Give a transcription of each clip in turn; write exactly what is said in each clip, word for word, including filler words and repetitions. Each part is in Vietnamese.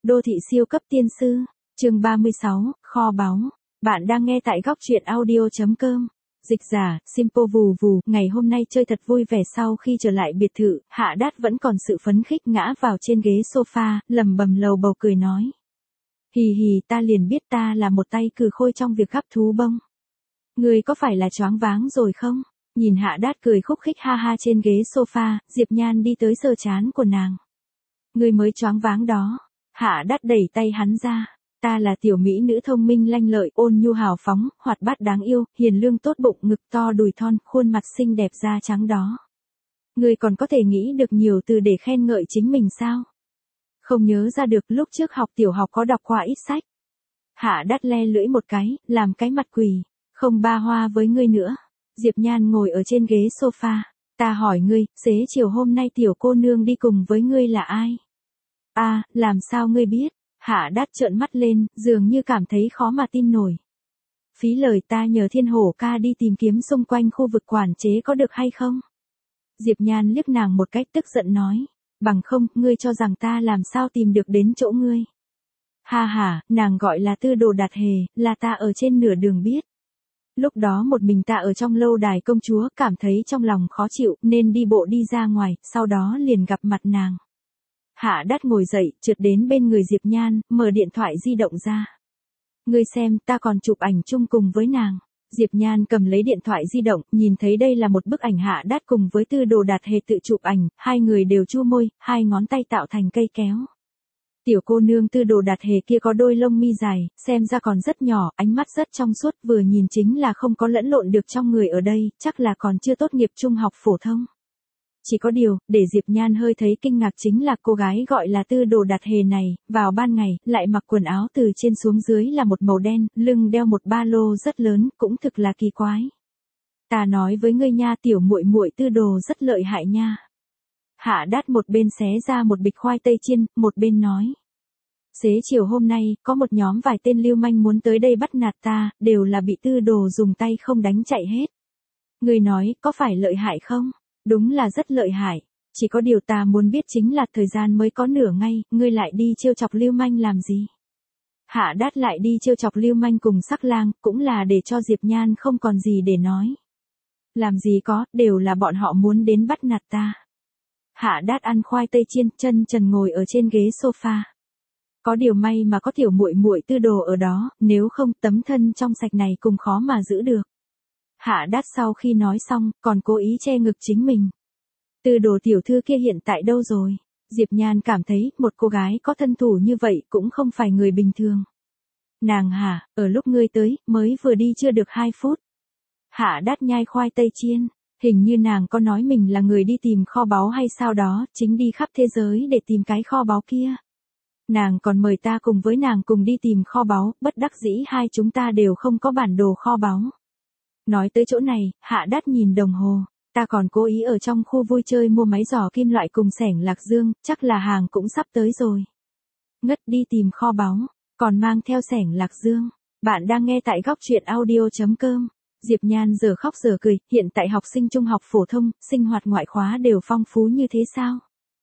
Đô thị siêu cấp tiên sư, chương ba mươi sáu, kho báu. Bạn đang nghe tại góc truyện audio.com. Dịch giả, Simple vù vù, ngày hôm nay chơi thật vui vẻ. Sau khi trở lại biệt thự, Hạ Đát vẫn còn sự phấn khích ngã vào trên ghế sofa, lẩm bẩm lầu bầu cười nói. Hì hì, ta liền biết ta là một tay cừ khôi trong việc gắp thú bông. Người có phải là choáng váng rồi không? Nhìn Hạ Đát cười khúc khích ha ha trên ghế sofa, Diệp Nhan đi tới sờ trán của nàng. Người mới choáng váng đó. Hạ Đát đẩy tay hắn ra. Ta là tiểu mỹ nữ thông minh lanh lợi, ôn nhu hào phóng, hoạt bát đáng yêu, hiền lương tốt bụng, ngực to đùi thon, khuôn mặt xinh đẹp da trắng đó. Người còn có thể nghĩ được nhiều từ để khen ngợi chính mình sao? Không nhớ ra được, lúc trước học tiểu học có đọc qua ít sách. Hạ Đát le lưỡi một cái, làm cái mặt quỳ. Không ba hoa với ngươi nữa. Diệp Nhan ngồi ở trên ghế sofa. Ta hỏi ngươi, xế chiều hôm nay tiểu cô nương đi cùng với ngươi là ai? À, làm sao ngươi biết? Hạ Đát trợn mắt lên, dường như cảm thấy khó mà tin nổi. Phí lời, ta nhờ Thiên Hổ ca đi tìm kiếm xung quanh khu vực quản chế có được hay không? Diệp Nhan liếc nàng một cách tức giận nói. Bằng không, ngươi cho rằng ta làm sao tìm được đến chỗ ngươi? Ha ha, nàng gọi là Tư Đồ Đạt Hề, là ta ở trên nửa đường biết. Lúc đó một mình ta ở trong lâu đài công chúa, cảm thấy trong lòng khó chịu, nên đi bộ đi ra ngoài, sau đó liền gặp mặt nàng. Hạ Đát ngồi dậy, trượt đến bên người Diệp Nhan, mở điện thoại di động ra. Ngươi xem, ta còn chụp ảnh chung cùng với nàng. Diệp Nhan cầm lấy điện thoại di động, nhìn thấy đây là một bức ảnh Hạ Đát cùng với Tư Đồ Đạt Hề tự chụp ảnh, hai người đều chu môi, hai ngón tay tạo thành cây kéo. Tiểu cô nương Tư Đồ Đạt Hề kia có đôi lông mi dài, xem ra còn rất nhỏ, ánh mắt rất trong suốt, vừa nhìn chính là không có lẫn lộn được trong người ở đây, chắc là còn chưa tốt nghiệp trung học phổ thông. Chỉ có điều, để Diệp Nhan hơi thấy kinh ngạc chính là cô gái gọi là Tư Đồ Đạt Hề này, vào ban ngày, lại mặc quần áo từ trên xuống dưới là một màu đen, lưng đeo một ba lô rất lớn, cũng thực là kỳ quái. Ta nói với ngươi nha, tiểu muội muội Tư Đồ rất lợi hại nha. Hạ Đát một bên xé ra một bịch khoai tây chiên, một bên nói. Xế chiều hôm nay, có một nhóm vài tên lưu manh muốn tới đây bắt nạt ta, đều là bị Tư Đồ dùng tay không đánh chạy hết. Ngươi nói, có phải lợi hại không? Đúng là rất lợi hại. Chỉ có điều ta muốn biết chính là thời gian mới có nửa ngày, ngươi lại đi trêu chọc lưu manh làm gì? Hạ Đát lại đi trêu chọc lưu manh cùng Sắc Lang, cũng là để cho Diệp Nhan không còn gì để nói. Làm gì có, đều là bọn họ muốn đến bắt nạt ta. Hạ Đát ăn khoai tây chiên, chân trần ngồi ở trên ghế sofa. Có điều may mà có tiểu muội muội Tư Đồ ở đó, nếu không tấm thân trong sạch này cũng khó mà giữ được. Hạ Đát sau khi nói xong, còn cố ý che ngực chính mình. Tư Đồ tiểu thư kia hiện tại đâu rồi? Diệp Nhan cảm thấy, một cô gái có thân thủ như vậy cũng không phải người bình thường. Nàng hả, ở lúc ngươi tới, mới vừa đi chưa được hai phút. Hạ Đát nhai khoai tây chiên, hình như nàng có nói mình là người đi tìm kho báu hay sao đó, chính đi khắp thế giới để tìm cái kho báu kia. Nàng còn mời ta cùng với nàng cùng đi tìm kho báu, bất đắc dĩ hai chúng ta đều không có bản đồ kho báu. Nói tới chỗ này, Hạ Đát nhìn đồng hồ, ta còn cố ý ở trong khu vui chơi mua máy giỏ kim loại cùng xẻng lạc dương, chắc là hàng cũng sắp tới rồi. Ngất đi tìm kho báu, còn mang theo xẻng lạc dương. Bạn đang nghe tại góc truyện audio.com. Diệp Nhan giờ khóc giờ cười, hiện tại học sinh trung học phổ thông, sinh hoạt ngoại khóa đều phong phú như thế sao?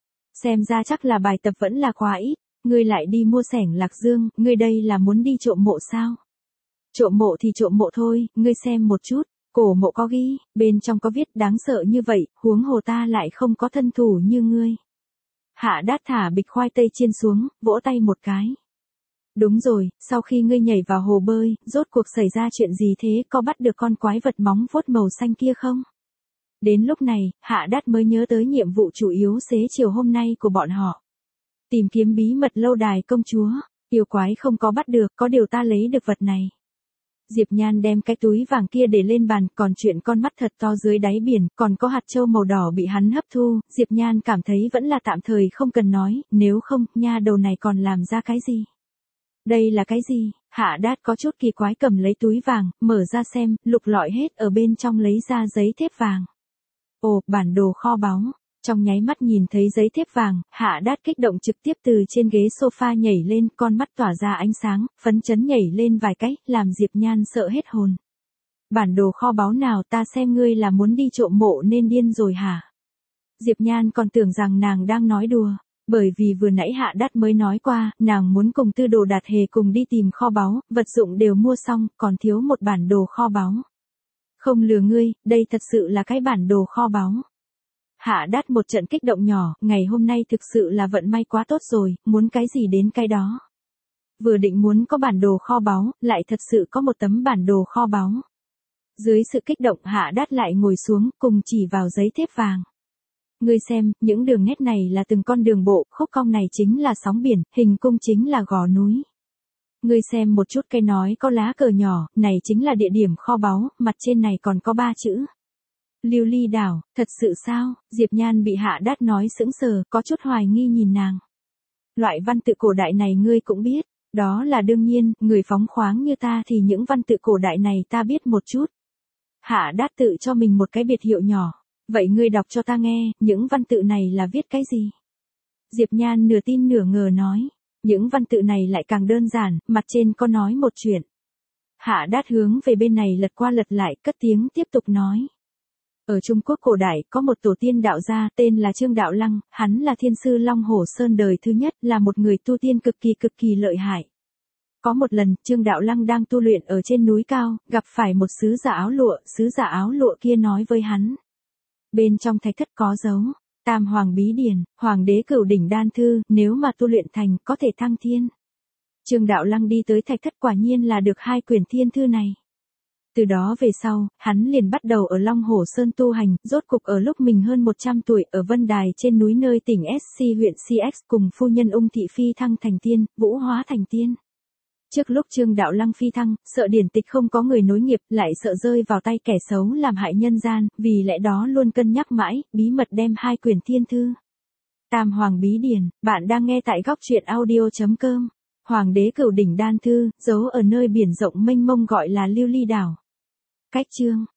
Xem ra chắc là bài tập vẫn là quá ít, ngươi lại đi mua xẻng lạc dương, ngươi đây là muốn đi trộm mộ sao? Trộm mộ thì trộm mộ thôi, ngươi xem một chút, cổ mộ có ghi, bên trong có viết đáng sợ như vậy, huống hồ ta lại không có thân thủ như ngươi. Hạ Đát thả bịch khoai tây chiên xuống, vỗ tay một cái. Đúng rồi, sau khi ngươi nhảy vào hồ bơi, rốt cuộc xảy ra chuyện gì thế, có bắt được con quái vật móng vuốt màu xanh kia không? Đến lúc này, Hạ Đát mới nhớ tới nhiệm vụ chủ yếu xế chiều hôm nay của bọn họ. Tìm kiếm bí mật lâu đài công chúa, yêu quái không có bắt được, có điều ta lấy được vật này. Diệp Nhan đem cái túi vàng kia để lên bàn, còn chuyện con mắt thật to dưới đáy biển, còn có hạt châu màu đỏ bị hắn hấp thu, Diệp Nhan cảm thấy vẫn là tạm thời không cần nói, nếu không, nha đầu này còn làm ra cái gì? Đây là cái gì? Hạ Đát có chút kỳ quái cầm lấy túi vàng, mở ra xem, lục lọi hết ở bên trong lấy ra giấy thép vàng. Ồ, bản đồ kho báu. Trong nháy mắt nhìn thấy giấy thép vàng, Hạ Đát kích động trực tiếp từ trên ghế sofa nhảy lên, con mắt tỏa ra ánh sáng, phấn chấn nhảy lên vài cái, làm Diệp Nhan sợ hết hồn. Bản đồ kho báu nào, ta xem ngươi là muốn đi trộm mộ nên điên rồi hả? Diệp Nhan còn tưởng rằng nàng đang nói đùa. Bởi vì vừa nãy Hạ Đát mới nói qua, nàng muốn cùng Tư Đồ Đạt Hề cùng đi tìm kho báu, vật dụng đều mua xong, còn thiếu một bản đồ kho báu. Không lừa ngươi, đây thật sự là cái bản đồ kho báu. Hạ Đát một trận kích động nhỏ, ngày hôm nay thực sự là vận may quá tốt rồi, muốn cái gì đến cái đó. Vừa định muốn có bản đồ kho báu, lại thật sự có một tấm bản đồ kho báu. Dưới sự kích động Hạ Đát lại ngồi xuống cùng chỉ vào giấy thép vàng. Ngươi xem, những đường nét này là từng con đường bộ, khúc cong này chính là sóng biển, hình cung chính là gò núi. Ngươi xem một chút cây nói có lá cờ nhỏ, này chính là địa điểm kho báu, mặt trên này còn có ba chữ. Lưu Ly đảo, thật sự sao? Diệp Nhan bị Hạ Đát nói sững sờ, có chút hoài nghi nhìn nàng. Loại văn tự cổ đại này ngươi cũng biết, đó là đương nhiên, người phóng khoáng như ta thì những văn tự cổ đại này ta biết một chút. Hạ Đát tự cho mình một cái biệt hiệu nhỏ. Vậy ngươi đọc cho ta nghe, những văn tự này là viết cái gì? Diệp Nhan nửa tin nửa ngờ nói. Những văn tự này lại càng đơn giản, mặt trên có nói một chuyện. Hạ Đát hướng về bên này lật qua lật lại, cất tiếng tiếp tục nói. Ở Trung Quốc cổ đại, có một tổ tiên đạo gia, tên là Trương Đạo Lăng, hắn là thiên sư Long Hổ Sơn đời thứ nhất, là một người tu tiên cực kỳ cực kỳ lợi hại. Có một lần, Trương Đạo Lăng đang tu luyện ở trên núi cao, gặp phải một sứ giả áo lụa, sứ giả áo lụa kia nói với hắn. Bên trong thạch thất có dấu, Tam Hoàng Bí Điển, Hoàng đế Cửu Đỉnh Đan Thư, nếu mà tu luyện thành, có thể thăng thiên. Trương Đạo Lăng đi tới thạch thất quả nhiên là được hai quyển thiên thư này. Từ đó về sau, hắn liền bắt đầu ở Long Hổ Sơn tu hành, rốt cục ở lúc mình hơn một trăm tuổi, ở Vân Đài trên núi nơi tỉnh ét xê huyện xê ích cùng phu nhân Ung Thị phi thăng thành tiên, vũ hóa thành tiên. Trước lúc Trương Đạo Lăng phi thăng, sợ điển tịch không có người nối nghiệp, lại sợ rơi vào tay kẻ xấu làm hại nhân gian, vì lẽ đó luôn cân nhắc mãi, bí mật đem hai quyển thiên thư. Tam Hoàng Bí Điển, bạn đang nghe tại góc truyện audio chấm com. Hoàng đế Cửu Đỉnh Đan Thư, giấu ở nơi biển rộng mênh mông gọi là Lưu Ly đảo. Cách chương,